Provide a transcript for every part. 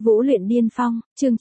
Vũ luyện điên phong, chương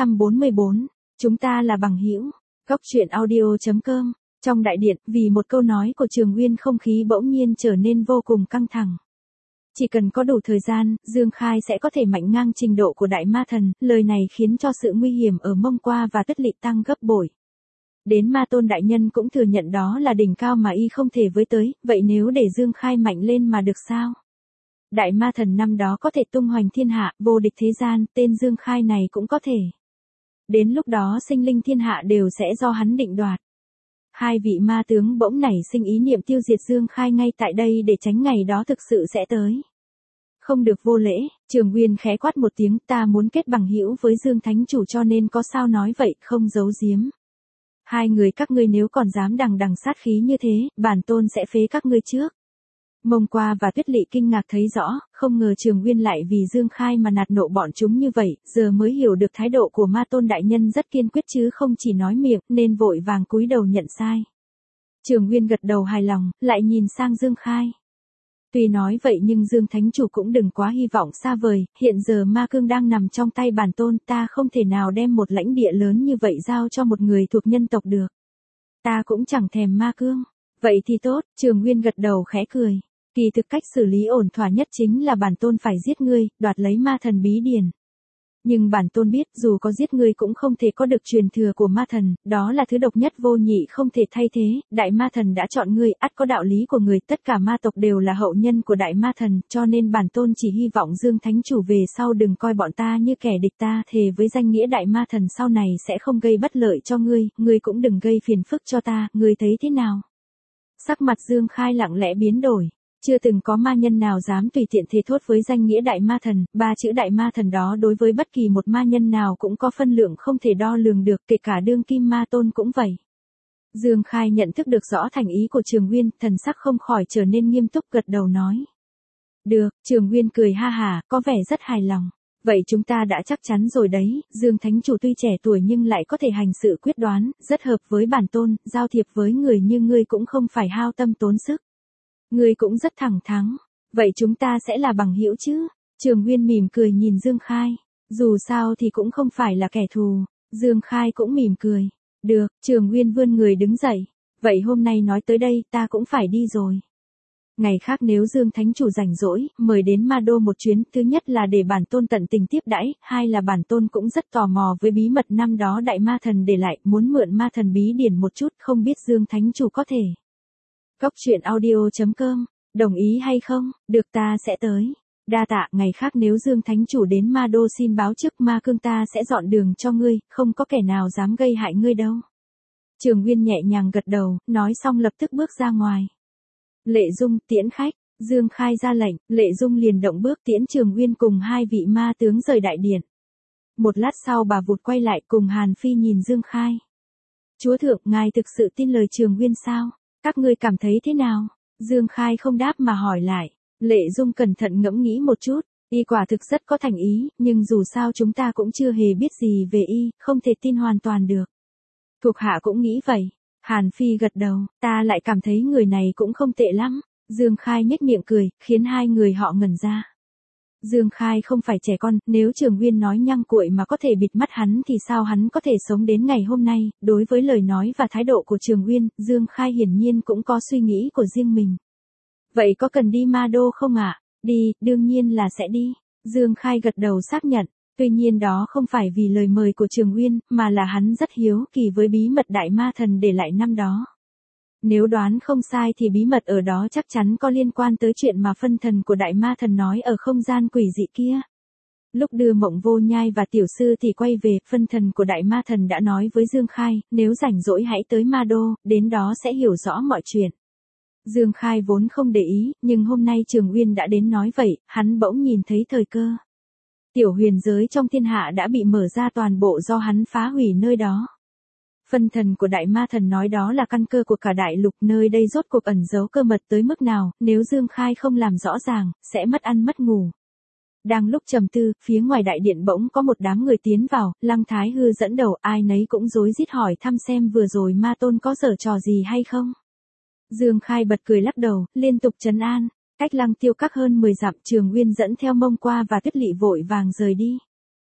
944. Chúng ta là bằng hữu. Góc truyện audio.com. Trong đại điện, vì một câu nói của Trường Nguyên không khí bỗng nhiên trở nên vô cùng căng thẳng. Chỉ cần có đủ thời gian, Dương Khai sẽ có thể mạnh ngang trình độ của đại ma thần, lời này khiến cho sự nguy hiểm ở Mông Qua và Tất Lị tăng gấp bội. Đến Ma Tôn đại nhân cũng thừa nhận đó là đỉnh cao mà y không thể với tới, vậy nếu để Dương Khai mạnh lên mà được sao? Đại ma thần năm đó có thể tung hoành thiên hạ, vô địch thế gian, tên Dương Khai này cũng có thể. Đến lúc đó sinh linh thiên hạ đều sẽ do hắn định đoạt. Hai vị ma tướng bỗng nảy sinh ý niệm tiêu diệt Dương Khai ngay tại đây để tránh ngày đó thực sự sẽ tới. Không được vô lễ, Trường Nguyên khẽ quát một tiếng, ta muốn kết bằng hữu với Dương Thánh Chủ cho nên có sao nói vậy, không giấu giếm. Hai người các ngươi nếu còn dám đằng đằng sát khí như thế, bản tôn sẽ phế các ngươi trước. Mông Qua và Tuyết Lị kinh ngạc thấy rõ, không ngờ Trường Nguyên lại vì Dương Khai mà nạt nộ bọn chúng như vậy, giờ mới hiểu được thái độ của Ma Tôn đại nhân rất kiên quyết chứ không chỉ nói miệng, nên vội vàng cúi đầu nhận sai. Trường Nguyên gật đầu hài lòng, lại nhìn sang Dương Khai. Tuy nói vậy nhưng Dương Thánh Chủ cũng đừng quá hy vọng xa vời, hiện giờ Ma Cương đang nằm trong tay bản tôn, ta không thể nào đem một lãnh địa lớn như vậy giao cho một người thuộc nhân tộc được. Ta cũng chẳng thèm Ma Cương. Vậy thì tốt, Trường Nguyên gật đầu khẽ cười. Kỳ thực cách xử lý ổn thỏa nhất chính là bản tôn phải giết ngươi, đoạt lấy ma thần bí điển. Nhưng bản tôn biết dù có giết ngươi cũng không thể có được truyền thừa của ma thần, đó là thứ độc nhất vô nhị không thể thay thế, đại ma thần đã chọn ngươi, ắt có đạo lý của người, tất cả ma tộc đều là hậu nhân của đại ma thần, cho nên bản tôn chỉ hy vọng Dương Thánh Chủ về sau đừng coi bọn ta như kẻ địch, ta thề với danh nghĩa đại ma thần sau này sẽ không gây bất lợi cho ngươi cũng đừng gây phiền phức cho ta, ngươi thấy thế nào? Sắc mặt Dương Khai lặng lẽ biến đổi. Chưa từng có ma nhân nào dám tùy tiện thề thốt với danh nghĩa đại ma thần, ba chữ đại ma thần đó đối với bất kỳ một ma nhân nào cũng có phân lượng không thể đo lường được, kể cả đương kim ma tôn cũng vậy. Dương Khai nhận thức được rõ thành ý của Trường Nguyên, thần sắc không khỏi trở nên nghiêm túc gật đầu nói. Được, Trường Nguyên cười ha hả, có vẻ rất hài lòng. Vậy chúng ta đã chắc chắn rồi đấy, Dương Thánh Chủ tuy trẻ tuổi nhưng lại có thể hành sự quyết đoán, rất hợp với bản tôn, giao thiệp với người như ngươi cũng không phải hao tâm tốn sức. Ngươi cũng rất thẳng thắn, vậy chúng ta sẽ là bằng hữu chứ? Trường Nguyên mỉm cười nhìn Dương Khai, dù sao thì cũng không phải là kẻ thù. Dương Khai cũng mỉm cười. Được, Trường Nguyên vươn người đứng dậy. Vậy hôm nay nói tới đây, ta cũng phải đi rồi. Ngày khác nếu Dương Thánh Chủ rảnh rỗi, mời đến Ma Đô một chuyến, thứ nhất là để bản tôn tận tình tiếp đãi, hai là bản tôn cũng rất tò mò với bí mật năm đó đại ma thần để lại, muốn mượn ma thần bí điển một chút, không biết Dương Thánh Chủ có thể. Góc truyện audio.com, đồng ý hay không? Được, ta sẽ tới. Đa tạ, ngày khác nếu Dương Thánh Chủ đến Ma Đô xin báo trước Ma Cương ta sẽ dọn đường cho ngươi, không có kẻ nào dám gây hại ngươi đâu. Trường Nguyên nhẹ nhàng gật đầu, nói xong lập tức bước ra ngoài. Lệ Dung tiễn khách, Dương Khai ra lệnh, Lệ Dung liền động bước tiễn Trường Nguyên cùng hai vị ma tướng rời đại điện. Một lát sau bà vụt quay lại cùng Hàn Phi nhìn Dương Khai. Chúa thượng, ngài thực sự tin lời Trường Nguyên sao? Các ngươi cảm thấy thế nào? Dương Khai không đáp mà hỏi lại. Lệ Dung cẩn thận ngẫm nghĩ một chút, y quả thực rất có thành ý, nhưng dù sao chúng ta cũng chưa hề biết gì về y, không thể tin hoàn toàn được. Thuộc hạ cũng nghĩ vậy. Hàn Phi gật đầu, ta lại cảm thấy người này cũng không tệ lắm. Dương Khai nhếch miệng cười, khiến hai người họ ngẩn ra. Dương Khai không phải trẻ con, nếu Trường Nguyên nói nhăng cuội mà có thể bịt mắt hắn thì sao hắn có thể sống đến ngày hôm nay, đối với lời nói và thái độ của Trường Nguyên, Dương Khai hiển nhiên cũng có suy nghĩ của riêng mình. Vậy có cần đi Ma Đô không ạ? Đi, đương nhiên là sẽ đi. Dương Khai gật đầu xác nhận, tuy nhiên đó không phải vì lời mời của Trường Nguyên, mà là hắn rất hiếu kỳ với bí mật đại ma thần để lại năm đó. Nếu đoán không sai thì bí mật ở đó chắc chắn có liên quan tới chuyện mà phân thần của đại ma thần nói ở không gian quỷ dị kia. Lúc đưa Mộng Vô Nhai và tiểu sư thì quay về, phân thần của đại ma thần đã nói với Dương Khai, nếu rảnh rỗi hãy tới Ma Đô, đến đó sẽ hiểu rõ mọi chuyện. Dương Khai vốn không để ý, nhưng hôm nay Trường Nguyên đã đến nói vậy, hắn bỗng nhìn thấy thời cơ. Tiểu huyền giới trong thiên hạ đã bị mở ra toàn bộ do hắn phá hủy nơi đó. Phân thần của đại ma thần nói đó là căn cơ của cả đại lục, nơi đây rốt cuộc ẩn giấu cơ mật tới mức nào, nếu Dương Khai không làm rõ ràng, sẽ mất ăn mất ngủ. Đang lúc trầm tư, phía ngoài đại điện bỗng có một đám người tiến vào, Lăng Thái Hư dẫn đầu, ai nấy cũng rối rít hỏi thăm xem vừa rồi ma tôn có giở trò gì hay không. Dương Khai bật cười lắc đầu, liên tục trấn an. Cách Lăng Tiêu Các hơn 10 dặm, Trường Nguyên dẫn theo Mông Qua và Tuyết Lị vội vàng rời đi.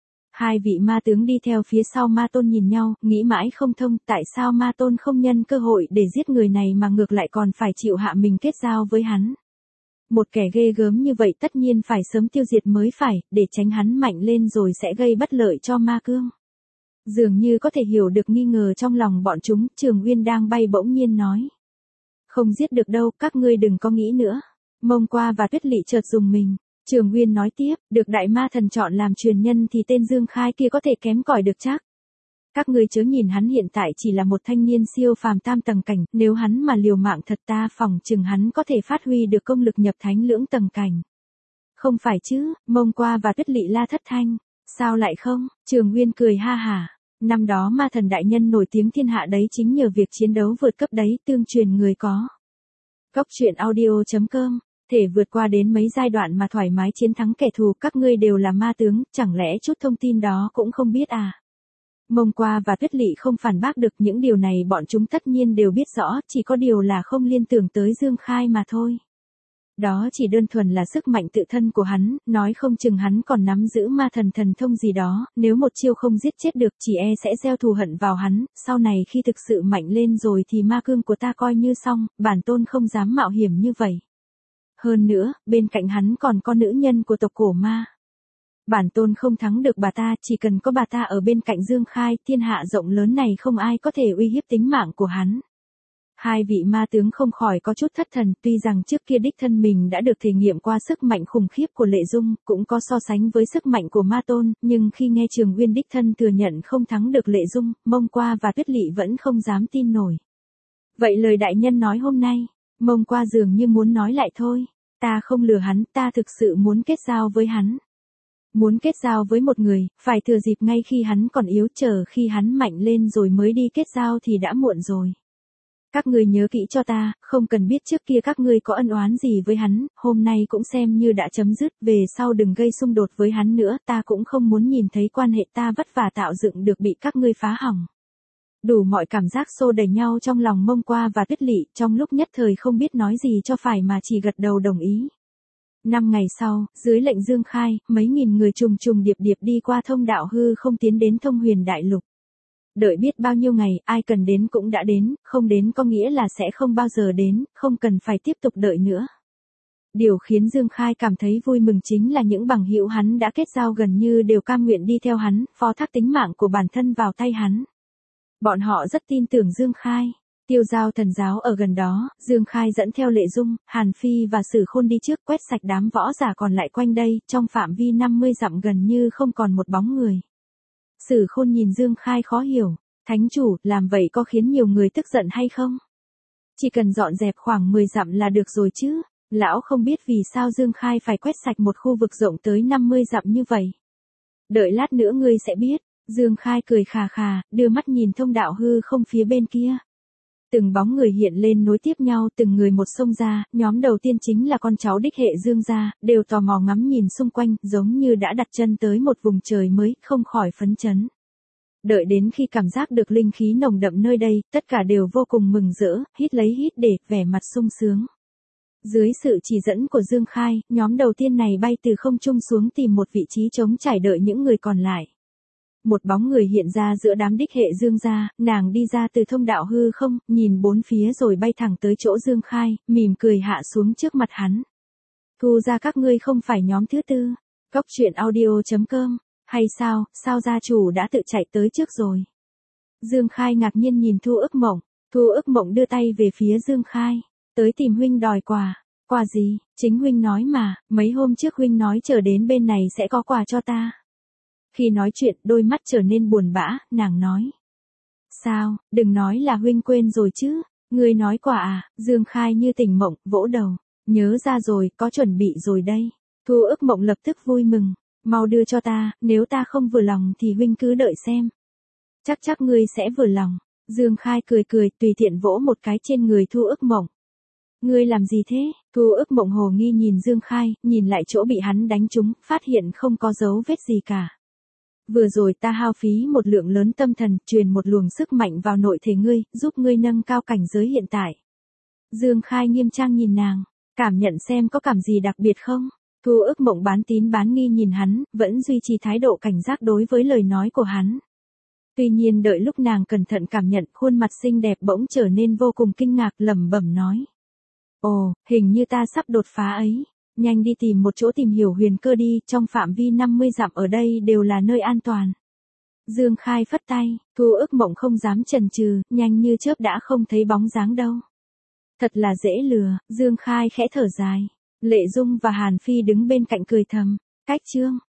Hai vị ma tướng đi theo phía sau ma tôn nhìn nhau, nghĩ mãi không thông tại sao ma tôn không nhân cơ hội để giết người này mà ngược lại còn phải chịu hạ mình kết giao với hắn. Một kẻ ghê gớm như vậy tất nhiên phải sớm tiêu diệt mới phải, để tránh hắn mạnh lên rồi sẽ gây bất lợi cho ma cương. Dường như có thể hiểu được nghi ngờ trong lòng bọn chúng, Trường Uyên đang bay bỗng nhiên nói. Không giết được đâu, các ngươi đừng có nghĩ nữa. Mông Qua và Tuyết Lỵ chợt dùng mình. Trường Uyên nói tiếp, được đại ma thần chọn làm truyền nhân thì tên Dương Khai kia có thể kém cỏi được chắc. Các ngươi chớ nhìn hắn hiện tại chỉ là một thanh niên siêu phàm tam tầng cảnh, nếu hắn mà liều mạng thật ta phỏng chừng hắn có thể phát huy được công lực nhập thánh lưỡng tầng cảnh. Không phải chứ, Mông Qua và Tuyết Lỵ la thất thanh. Sao lại không? Trường Uyên cười ha hả. Năm đó ma thần đại nhân nổi tiếng thiên hạ đấy chính nhờ việc chiến đấu vượt cấp đấy, tương truyền người có. Cốc truyện audio.com, thể vượt qua đến mấy giai đoạn mà thoải mái chiến thắng kẻ thù, các ngươi đều là ma tướng, chẳng lẽ chút thông tin đó cũng không biết à? Mông Qua và Tuyết Lỵ không phản bác được, những điều này bọn chúng tất nhiên đều biết rõ, chỉ có điều là không liên tưởng tới Dương Khai mà thôi. Đó chỉ đơn thuần là sức mạnh tự thân của hắn, nói không chừng hắn còn nắm giữ ma thần thần thông gì đó, nếu một chiêu không giết chết được chỉ e sẽ gieo thù hận vào hắn, sau này khi thực sự mạnh lên rồi thì ma cương của ta coi như xong, bản tôn không dám mạo hiểm như vậy. Hơn nữa, bên cạnh hắn còn có nữ nhân của tộc cổ ma. Bản tôn không thắng được bà ta, chỉ cần có bà ta ở bên cạnh Dương Khai, thiên hạ rộng lớn này không ai có thể uy hiếp tính mạng của hắn. Hai vị ma tướng không khỏi có chút thất thần, tuy rằng trước kia đích thân mình đã được thể nghiệm qua sức mạnh khủng khiếp của Lệ Dung, cũng có so sánh với sức mạnh của ma tôn, nhưng khi nghe Trường Uyên đích thân thừa nhận không thắng được Lệ Dung, Mông Qua và Tuyết Lỵ vẫn không dám tin nổi. Vậy lời đại nhân nói hôm nay, Mông Qua dường như muốn nói lại thôi, ta không lừa hắn, ta thực sự muốn kết giao với hắn. Muốn kết giao với một người, phải thừa dịp ngay khi hắn còn yếu, chờ khi hắn mạnh lên rồi mới đi kết giao thì đã muộn rồi. Các ngươi nhớ kỹ cho ta, không cần biết trước kia các ngươi có ân oán gì với hắn, hôm nay cũng xem như đã chấm dứt, về sau đừng gây xung đột với hắn nữa, ta cũng không muốn nhìn thấy quan hệ ta vất vả tạo dựng được bị các ngươi phá hỏng. Đủ mọi cảm giác xô đẩy nhau trong lòng Mông Qua và Tuyết Lỵ, trong lúc nhất thời không biết nói gì cho phải mà chỉ gật đầu đồng ý. 5 ngày sau, dưới lệnh Dương Khai, mấy nghìn người trùng trùng điệp điệp đi qua thông đạo hư không tiến đến Thông Huyền Đại Lục. Đợi biết bao nhiêu ngày, ai cần đến cũng đã đến, không đến có nghĩa là sẽ không bao giờ đến, không cần phải tiếp tục đợi nữa. Điều khiến Dương Khai cảm thấy vui mừng chính là những bằng hữu hắn đã kết giao gần như đều cam nguyện đi theo hắn, phó thác tính mạng của bản thân vào tay hắn. Bọn họ rất tin tưởng Dương Khai. Tiêu Giao thần giáo ở gần đó, Dương Khai dẫn theo Lệ Dung, Hàn Phi và Sử Khôn đi trước, quét sạch đám võ giả còn lại quanh đây, trong phạm vi 50 dặm gần như không còn một bóng người. Sử Khôn nhìn Dương Khai khó hiểu, thánh chủ, làm vậy có khiến nhiều người tức giận hay không? Chỉ cần dọn dẹp khoảng 10 dặm là được rồi chứ, lão không biết vì sao Dương Khai phải quét sạch một khu vực rộng tới 50 dặm như vậy. Đợi lát nữa ngươi sẽ biết, Dương Khai cười khà khà, đưa mắt nhìn thông đạo hư không phía bên kia. Từng bóng người hiện lên nối tiếp nhau, từng người một xông ra, nhóm đầu tiên chính là con cháu đích hệ Dương gia, đều tò mò ngắm nhìn xung quanh, giống như đã đặt chân tới một vùng trời mới, không khỏi phấn chấn. Đợi đến khi cảm giác được linh khí nồng đậm nơi đây, tất cả đều vô cùng mừng rỡ, hít lấy hít để, vẻ mặt sung sướng. Dưới sự chỉ dẫn của Dương Khai, nhóm đầu tiên này bay từ không trung xuống tìm một vị trí trống trải đợi những người còn lại. Một bóng người hiện ra giữa đám đích hệ Dương gia, nàng đi ra từ thông đạo hư không, nhìn bốn phía rồi bay thẳng tới chỗ Dương Khai, mỉm cười hạ xuống trước mặt hắn. Thu ra các ngươi không phải nhóm thứ tư. Cốc truyện audio.com, hay sao, sao gia chủ đã tự chạy tới trước rồi. Dương Khai ngạc nhiên nhìn Thu Ức Mộng, Thu Ức Mộng đưa tay về phía Dương Khai, tới tìm huynh đòi quà. Quà gì, chính huynh nói mà, mấy hôm trước huynh nói chờ đến bên này sẽ có quà cho ta. Khi nói chuyện, đôi mắt trở nên buồn bã, nàng nói. Sao, đừng nói là huynh quên rồi chứ, ngươi nói quà à, Dương Khai như tỉnh mộng, vỗ đầu, nhớ ra rồi, có chuẩn bị rồi đây. Thu Ức Mộng lập tức vui mừng, mau đưa cho ta, nếu ta không vừa lòng thì huynh cứ đợi xem. Chắc ngươi sẽ vừa lòng. Dương Khai cười cười, tùy tiện vỗ một cái trên người Thu Ức Mộng. Ngươi làm gì thế? Thu Ức Mộng hồ nghi nhìn Dương Khai, nhìn lại chỗ bị hắn đánh trúng, phát hiện không có dấu vết gì cả. Vừa rồi ta hao phí một lượng lớn tâm thần, truyền một luồng sức mạnh vào nội thể ngươi, giúp ngươi nâng cao cảnh giới hiện tại. Dương Khai nghiêm trang nhìn nàng, cảm nhận xem có cảm gì đặc biệt không? Thu Ước Mộng bán tín bán nghi nhìn hắn, vẫn duy trì thái độ cảnh giác đối với lời nói của hắn. Tuy nhiên đợi lúc nàng cẩn thận cảm nhận, khuôn mặt xinh đẹp bỗng trở nên vô cùng kinh ngạc, lẩm bẩm nói. Ồ, hình như ta sắp đột phá ấy. Nhanh đi tìm một chỗ tìm hiểu huyền cơ đi, trong phạm vi 50 dặm ở đây đều là nơi an toàn. Dương Khai phất tay, Thu Ước Mộng không dám chần chừ, nhanh như chớp đã không thấy bóng dáng đâu. Thật là dễ lừa, Dương Khai khẽ thở dài. Lệ Dung và Hàn Phi đứng bên cạnh cười thầm. Cách chương